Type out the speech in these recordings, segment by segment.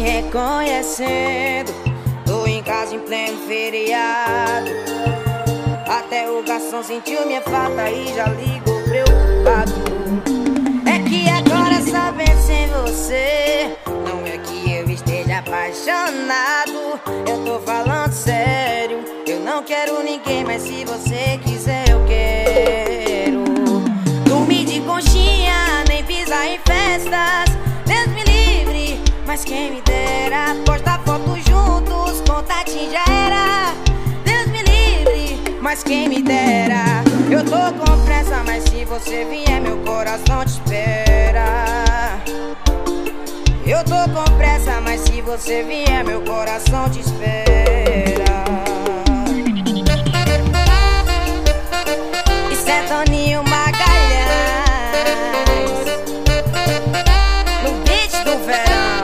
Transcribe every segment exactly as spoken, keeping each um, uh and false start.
reconhecendo. Tô em casa em pleno feriado. Até o garçom sentiu minha falta e já ligou preocupado. É que agora sabendo sem você, não é que eu esteja apaixonado. Eu tô falando sério, eu não quero ninguém, mas se você quiser eu quero. Dormir de conchinha, nem pisar em festas, Deus me livre, mas quem me dera. Postar foto juntos, contatinho já era, Deus me livre, mas quem me dera. Eu tô com pressa, mas se você vier meu coração te espera. Eu tô com pressa, mas se você vier meu coração te espera. Isso é Toninho Magalhães, no beat do verão.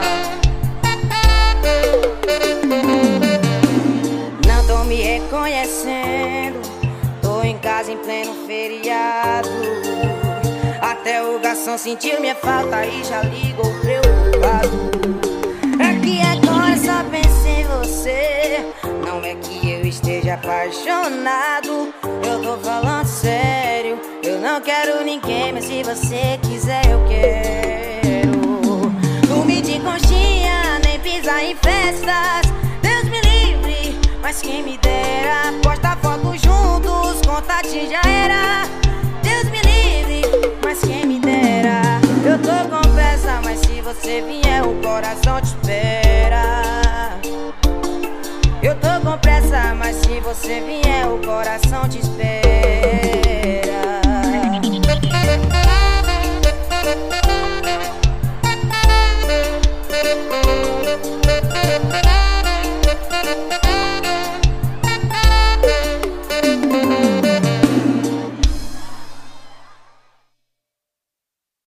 Não tô me reconhecendo, tô em casa em pleno feriado. Até o garçom sentiu minha falta e já ligou preocupado. É que agora só penso em você, não é que eu esteja apaixonado. Eu tô falando sério, eu não quero ninguém, mas se você quiser eu quero. Dormir de conchinha, nem pisar em festas, Deus me livre, mas quem me dera. Postar foto juntos, contatinho já era, Deus me livre, mas quem me dera. Eu tô com pressa, mas se você vier o coração te espera. Eu tô com pressa, mas se você vier o coração te espera.